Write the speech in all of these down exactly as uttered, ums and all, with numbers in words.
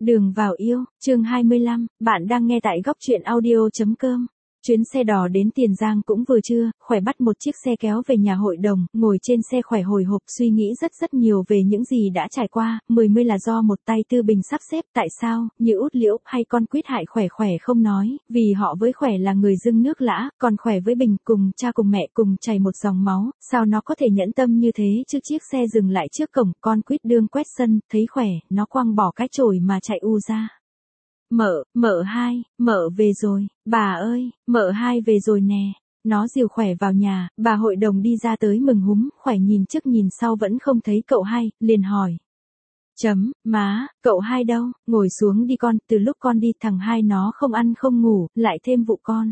Đường vào yêu, chương hai mươi lăm, bạn đang nghe tại góc truyện audio chấm com. Chuyến xe đò đến Tiền Giang cũng vừa trưa, Khỏe bắt một chiếc xe kéo về nhà hội đồng, ngồi trên xe Khỏe hồi hộp suy nghĩ rất rất nhiều về những gì đã trải qua, mười mươi là do một tay Tư Bình sắp xếp, tại sao, như Út Liễu hay con Quýt hại Khỏe Khỏe không nói, vì họ với Khỏe là người dưng nước lã, còn Khỏe với Bình cùng cha cùng mẹ cùng chảy một dòng máu, sao nó có thể nhẫn tâm như thế chứ. Chiếc xe dừng lại trước cổng, con Quýt đương quét sân, thấy Khỏe, nó quăng bỏ cái chổi mà chạy u ra. Mợ, mợ hai, mợ về rồi, bà ơi, mợ hai về rồi nè. Nó dìu Khỏe vào nhà, bà hội đồng đi ra tới mừng húm, Khỏe nhìn trước nhìn sau vẫn không thấy cậu hai, liền hỏi. Chấm, má, cậu hai đâu, ngồi xuống đi con, từ lúc con đi thằng hai nó không ăn không ngủ, lại thêm vụ con.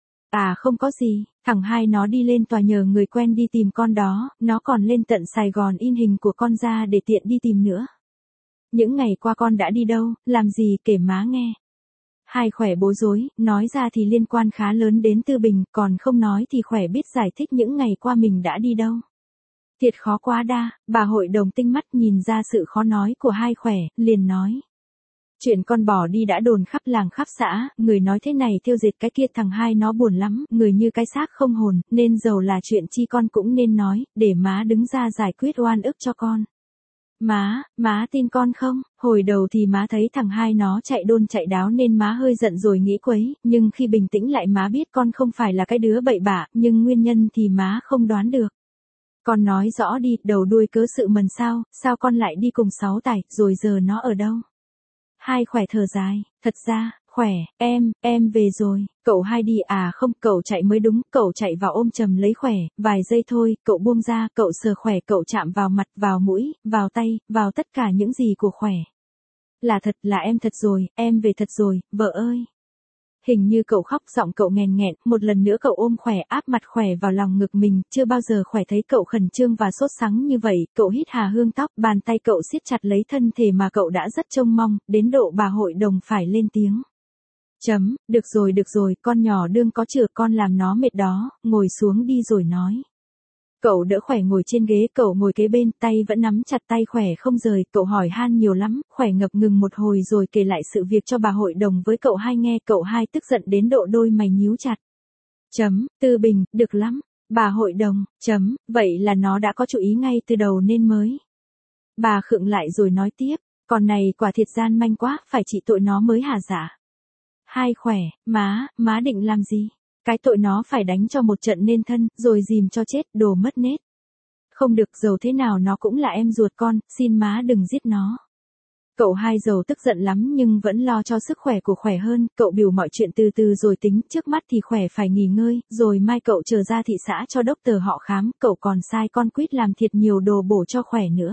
À không có gì, thằng hai nó đi lên tòa nhờ người quen đi tìm con đó, nó còn lên tận Sài Gòn in hình của con ra để tiện đi tìm nữa. Những ngày qua con đã đi đâu, làm gì kể má nghe. Hai Khỏe bối rối, nói ra thì liên quan khá lớn đến Tư Bình, còn không nói thì Khỏe biết giải thích những ngày qua mình đã đi đâu. Thiệt khó quá đa, bà hội đồng tinh mắt nhìn ra sự khó nói của hai Khỏe, liền nói. Chuyện con bỏ đi đã đồn khắp làng khắp xã, người nói thế này thiêu dệt cái kia, thằng hai nó buồn lắm, người như cái xác không hồn, nên dầu là chuyện chi con cũng nên nói, để má đứng ra giải quyết oan ức cho con. Má, má tin con không? Hồi đầu thì má thấy thằng hai nó chạy đôn chạy đáo nên má hơi giận rồi nghĩ quấy, nhưng khi bình tĩnh lại má biết con không phải là cái đứa bậy bạ, nhưng nguyên nhân thì má không đoán được. Con nói rõ đi, đầu đuôi cớ sự mần sao, sao con lại đi cùng Sáu Tài, rồi giờ nó ở đâu? Hai Khỏe thở dài, thật ra, Khỏe, em, em về rồi, cậu hai đi à? Không, cậu chạy mới đúng, cậu chạy vào ôm chầm lấy Khỏe, vài giây thôi, cậu buông ra, cậu sờ Khỏe, cậu chạm vào mặt, vào mũi, vào tay, vào tất cả những gì của Khỏe. Là thật, là em thật rồi, em về thật rồi, vợ ơi. Hình như cậu khóc, giọng cậu nghèn nghẹn, một lần nữa cậu ôm Khỏe, áp mặt Khỏe vào lòng ngực mình, chưa bao giờ Khỏe thấy cậu khẩn trương và sốt sắng như vậy, cậu hít hà hương tóc, bàn tay cậu siết chặt lấy thân thể mà cậu đã rất trông mong, đến độ bà hội đồng phải lên tiếng. Chấm, được rồi được rồi, con nhỏ đương có chừa, con làm nó mệt đó, ngồi xuống đi rồi nói. Cậu đỡ Khỏe ngồi trên ghế, cậu ngồi kế bên, tay vẫn nắm chặt tay Khỏe không rời, cậu hỏi han nhiều lắm, Khỏe ngập ngừng một hồi rồi kể lại sự việc cho bà hội đồng với cậu hai nghe, cậu hai tức giận đến độ đôi mày nhíu chặt. Chấm, Tư Bình, được lắm, bà hội đồng, chấm, vậy là nó đã có chủ ý ngay từ đầu nên mới. Bà khựng lại rồi nói tiếp, con này quả thiệt gian manh quá, phải trị tội nó mới hả dạ. Hai Khỏe, má, má định làm gì? Cái tội nó phải đánh cho một trận nên thân, rồi dìm cho chết, đồ mất nết. Không được, dầu thế nào nó cũng là em ruột con, xin má đừng giết nó. Cậu hai dầu tức giận lắm nhưng vẫn lo cho sức khỏe của Khỏe hơn, cậu biểu mọi chuyện từ từ rồi tính, trước mắt thì Khỏe phải nghỉ ngơi, rồi mai cậu trở ra thị xã cho doctor họ khám, cậu còn sai con Quýt làm thiệt nhiều đồ bổ cho Khỏe nữa.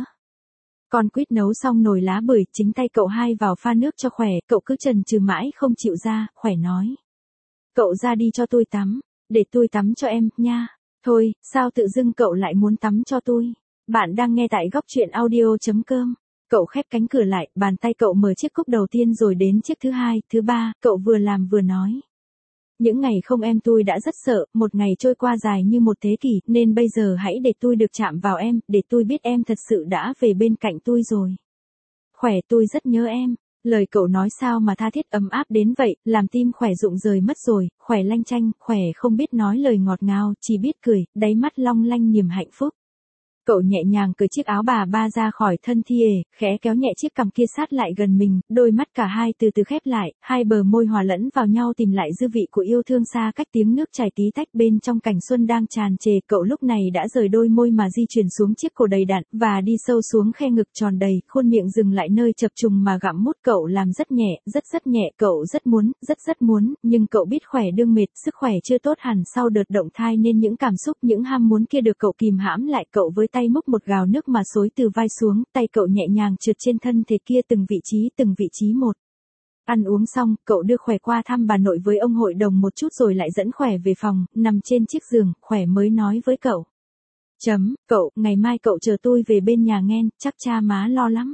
Con Quýt nấu xong nồi lá bưởi, chính tay cậu hai vào pha nước cho Khỏe, cậu cứ chần chừ mãi không chịu ra, Khỏe nói. Cậu ra đi cho tôi tắm, để tôi tắm cho em, nha. Thôi, sao tự dưng cậu lại muốn tắm cho tôi? Bạn đang nghe tại góc truyện audio chấm com. Cậu khép cánh cửa lại, bàn tay cậu mở chiếc cốc đầu tiên rồi đến chiếc thứ hai, thứ ba, cậu vừa làm vừa nói. Những ngày không em tôi đã rất sợ, một ngày trôi qua dài như một thế kỷ, nên bây giờ hãy để tôi được chạm vào em, để tôi biết em thật sự đã về bên cạnh tôi rồi. Khỏe, tôi rất nhớ em. Lời cậu nói sao mà tha thiết ấm áp đến vậy, làm tim Khỏe rụng rời mất rồi, Khỏe lanh chanh, Khỏe không biết nói lời ngọt ngào, chỉ biết cười, đáy mắt long lanh niềm hạnh phúc. Cậu nhẹ nhàng cởi chiếc áo bà ba ra khỏi thân thi ề, khẽ kéo nhẹ chiếc cằm kia sát lại gần mình, đôi mắt cả hai từ từ khép lại, hai bờ môi hòa lẫn vào nhau tìm lại dư vị của yêu thương xa cách, tiếng nước chảy tí tách bên trong cảnh xuân đang tràn trề, cậu lúc này đã rời đôi môi mà di chuyển xuống chiếc cổ đầy đặn, và đi sâu xuống khe ngực tròn đầy, khuôn miệng dừng lại nơi chập trùng mà gặm mút, cậu làm rất nhẹ, rất rất nhẹ, cậu rất muốn, rất rất muốn, nhưng cậu biết Khỏe đương mệt, sức khỏe chưa tốt hẳn sau đợt động thai nên những cảm xúc, những ham muốn kia được cậu kìm hãm lại, cậu với tay múc một gào nước mà xối từ vai xuống, tay cậu nhẹ nhàng trượt trên thân thể kia từng vị trí từng vị trí một. Ăn uống xong, cậu đưa Khỏe qua thăm bà nội với ông hội đồng một chút rồi lại dẫn Khỏe về phòng, nằm trên chiếc giường, Khỏe mới nói với cậu. Chấm, cậu, ngày mai cậu chờ tôi về bên nhà nghen, chắc cha má lo lắm.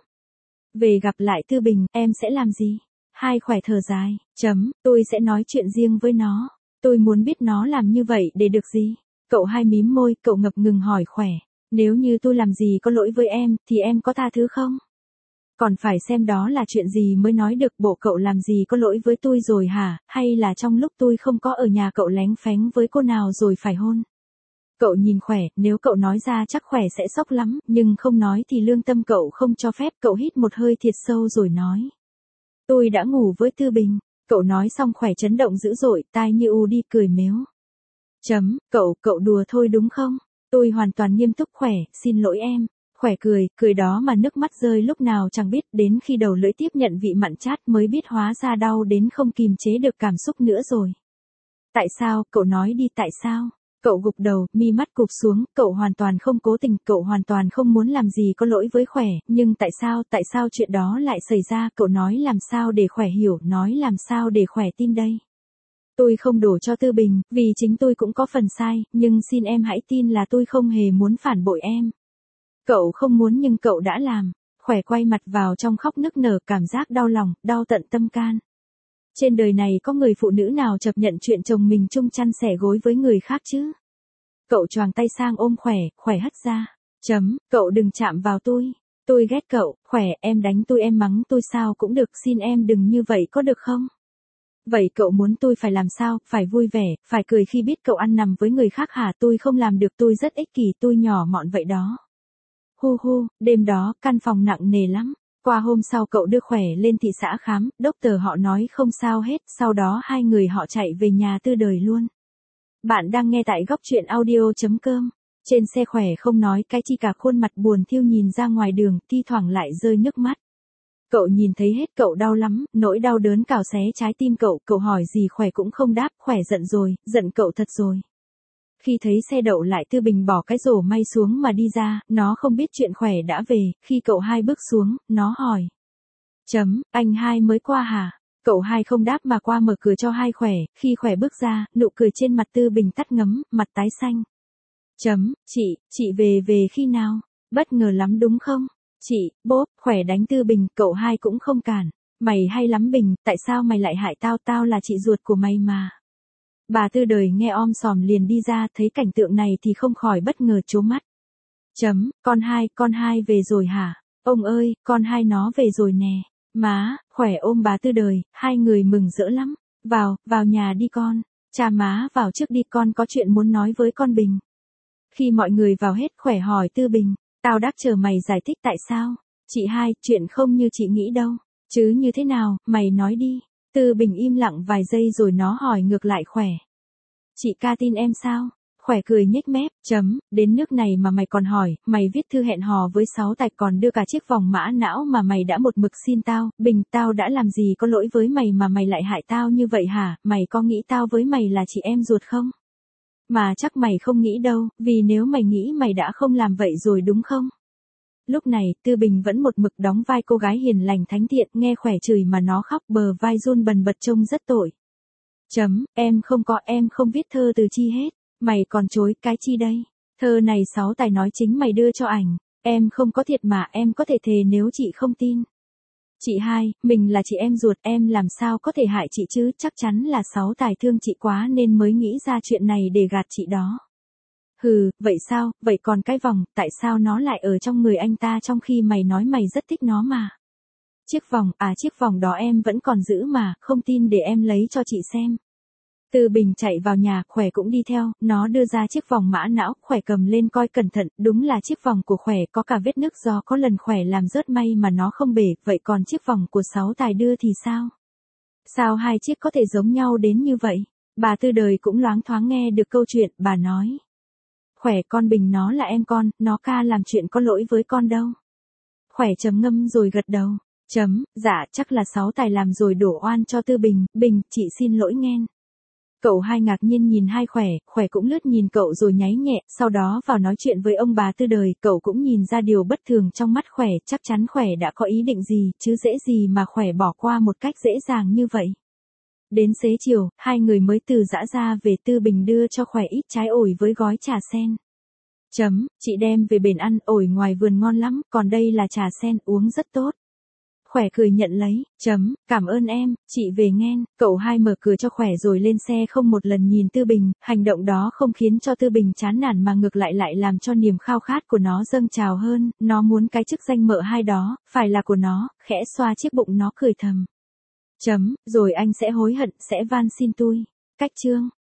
Về gặp lại Tư Bình, em sẽ làm gì? Hai Khỏe thở dài, chấm, tôi sẽ nói chuyện riêng với nó. Tôi muốn biết nó làm như vậy để được gì? Cậu hai mím môi, cậu ngập ngừng hỏi Khỏe. Nếu như tôi làm gì có lỗi với em, thì em có tha thứ không? Còn phải xem đó là chuyện gì mới nói được, bộ cậu làm gì có lỗi với tôi rồi hả, hay là trong lúc tôi không có ở nhà cậu lén phén với cô nào rồi phải hôn. Cậu nhìn Khỏe, nếu cậu nói ra chắc Khỏe sẽ sốc lắm, nhưng không nói thì lương tâm cậu không cho phép. Cậu hít một hơi thiệt sâu rồi nói. Tôi đã ngủ với Tư Bình. Cậu nói xong Khỏe chấn động dữ dội, tai như u đi cười mếu. Chấm, cậu, cậu đùa thôi đúng không? Tôi hoàn toàn nghiêm túc. Khỏe, xin lỗi em. Khỏe cười, cười đó mà nước mắt rơi lúc nào chẳng biết, đến khi đầu lưỡi tiếp nhận vị mặn chát mới biết hóa ra đau đến không kìm chế được cảm xúc nữa rồi. Tại sao, cậu nói đi tại sao? Cậu gục đầu, mi mắt cụp xuống, cậu hoàn toàn không cố tình, cậu hoàn toàn không muốn làm gì có lỗi với Khỏe, nhưng tại sao, tại sao chuyện đó lại xảy ra, cậu nói làm sao để Khỏe hiểu, nói làm sao để Khỏe tin đây. Tôi không đổ cho Tư Bình, vì chính tôi cũng có phần sai, nhưng xin em hãy tin là tôi không hề muốn phản bội em. Cậu không muốn nhưng cậu đã làm. Khỏe quay mặt vào trong khóc nức nở, cảm giác đau lòng, đau tận tâm can. Trên đời này có người phụ nữ nào chấp nhận chuyện chồng mình chung chăn sẻ gối với người khác chứ? Cậu choàng tay sang ôm Khỏe, Khỏe hất ra. Chấm, cậu đừng chạm vào tôi. Tôi ghét cậu. Khỏe, em đánh tôi em mắng tôi sao cũng được, xin em đừng như vậy có được không? Vậy cậu muốn tôi phải làm sao, phải vui vẻ, phải cười khi biết cậu ăn nằm với người khác hả? Tôi không làm được, tôi rất ích kỷ, tôi nhỏ mọn vậy đó. Hu hu, đêm đó, căn phòng nặng nề lắm. Qua hôm sau cậu đưa Khỏe lên thị xã khám, doctor họ nói không sao hết, sau đó hai người họ chạy về nhà Tư Đời luôn. Bạn đang nghe tại góc truyện audio chấm com. Trên xe Khỏe không nói cái chi cả, khuôn mặt buồn thiu nhìn ra ngoài đường, thi thoảng lại rơi nước mắt. Cậu nhìn thấy hết, cậu đau lắm, nỗi đau đớn cào xé trái tim cậu, cậu hỏi gì Khỏe cũng không đáp. Khỏe giận rồi, giận cậu thật rồi. Khi thấy xe đậu lại, Tư Bình bỏ cái rổ may xuống mà đi ra, nó không biết chuyện Khỏe đã về. Khi cậu Hai bước xuống, nó hỏi. Chấm, anh Hai mới qua hả? Cậu Hai không đáp mà qua mở cửa cho Hai Khỏe. Khi Khỏe bước ra, nụ cười trên mặt Tư Bình tắt ngấm, mặt tái xanh. Chấm, chị, chị về về khi nào? Bất ngờ lắm đúng không? Chị, bốp, Khỏe đánh Tư Bình, cậu Hai cũng không cản. Mày hay lắm Bình, tại sao mày lại hại tao, tao là chị ruột của mày mà. Bà Tư Đời nghe om sòm liền đi ra, thấy cảnh tượng này thì không khỏi bất ngờ trố mắt. Chấm, con Hai, con Hai về rồi hả? Ông ơi, con Hai nó về rồi nè. Má, Khỏe ôm bà Tư Đời, hai người mừng rỡ lắm. Vào, vào nhà đi con. Cha má vào trước đi, con có chuyện muốn nói với con Bình. Khi mọi người vào hết, Khỏe hỏi Tư Bình, tao đắc chờ mày giải thích tại sao. Chị Hai, chuyện không như chị nghĩ đâu. Chứ như thế nào, mày nói đi. Tư Bình im lặng vài giây rồi nó hỏi ngược lại Khỏe. Chị ca tin em sao? Khỏe cười nhếch mép, chấm, đến nước này mà mày còn hỏi, mày viết thư hẹn hò với sáu tài còn đưa cả chiếc vòng mã não mà mày đã một mực xin tao. Bình, tao đã làm gì có lỗi với mày mà mày lại hại tao như vậy hả? Mày có nghĩ tao với mày là chị em ruột không? Mà chắc mày không nghĩ đâu, vì nếu mày nghĩ mày đã không làm vậy rồi đúng không? Lúc này, Tư Bình vẫn một mực đóng vai cô gái hiền lành thánh thiện, nghe Khỏe chửi mà nó khóc bờ vai run bần bật trông rất tội. Chấm, em không có, em không viết thơ từ chi hết. Mày còn chối cái chi đây? Thơ này sáu tài nói chính mày đưa cho ảnh. Em không có thiệt mà, em có thể thề nếu chị không tin. Chị Hai, mình là chị em ruột, em làm sao có thể hại chị chứ, chắc chắn là sáu tài thương chị quá nên mới nghĩ ra chuyện này để gạt chị đó. Hừ, vậy sao, vậy còn cái vòng, tại sao nó lại ở trong người anh ta trong khi mày nói mày rất thích nó mà. Chiếc vòng, à chiếc vòng đó em vẫn còn giữ mà, không tin để em lấy cho chị xem. Tư Bình chạy vào nhà, Khỏe cũng đi theo, nó đưa ra chiếc vòng mã não, Khỏe cầm lên coi cẩn thận, đúng là chiếc vòng của Khỏe có cả vết nứt do có lần Khỏe làm rớt may mà nó không bể, vậy còn chiếc vòng của sáu tài đưa thì sao? Sao hai chiếc có thể giống nhau đến như vậy? Bà Tư Đời cũng loáng thoáng nghe được câu chuyện, bà nói. Khỏe, con Bình nó là em con, nó ca làm chuyện có lỗi với con đâu. Khỏe trầm ngâm rồi gật đầu. Chấm, dạ chắc là sáu tài làm rồi đổ oan cho Tư Bình, Bình, chị xin lỗi nghen. Cậu Hai ngạc nhiên nhìn Hai Khỏe, Khỏe cũng lướt nhìn cậu rồi nháy nhẹ, sau đó vào nói chuyện với ông bà Tư Đời, cậu cũng nhìn ra điều bất thường trong mắt Khỏe, chắc chắn Khỏe đã có ý định gì, chứ dễ gì mà Khỏe bỏ qua một cách dễ dàng như vậy. Đến xế chiều, hai người mới từ dã ra về, Tư Bình đưa cho Khỏe ít trái ổi với gói trà sen. Chấm, chị đem về bền ăn, ổi ngoài vườn ngon lắm, còn đây là trà sen, uống rất tốt. Khỏe cười nhận lấy, chấm, cảm ơn em, chị về nghen, cậu hai mở cửa cho Khỏe rồi lên xe không một lần nhìn Tư Bình, hành động đó không khiến cho Tư Bình chán nản mà ngược lại lại làm cho niềm khao khát của nó dâng trào hơn, nó muốn cái chức danh mợ hai đó, phải là của nó, khẽ xoa chiếc bụng nó cười thầm. Chấm, rồi anh sẽ hối hận, sẽ van xin tui. Cách chương.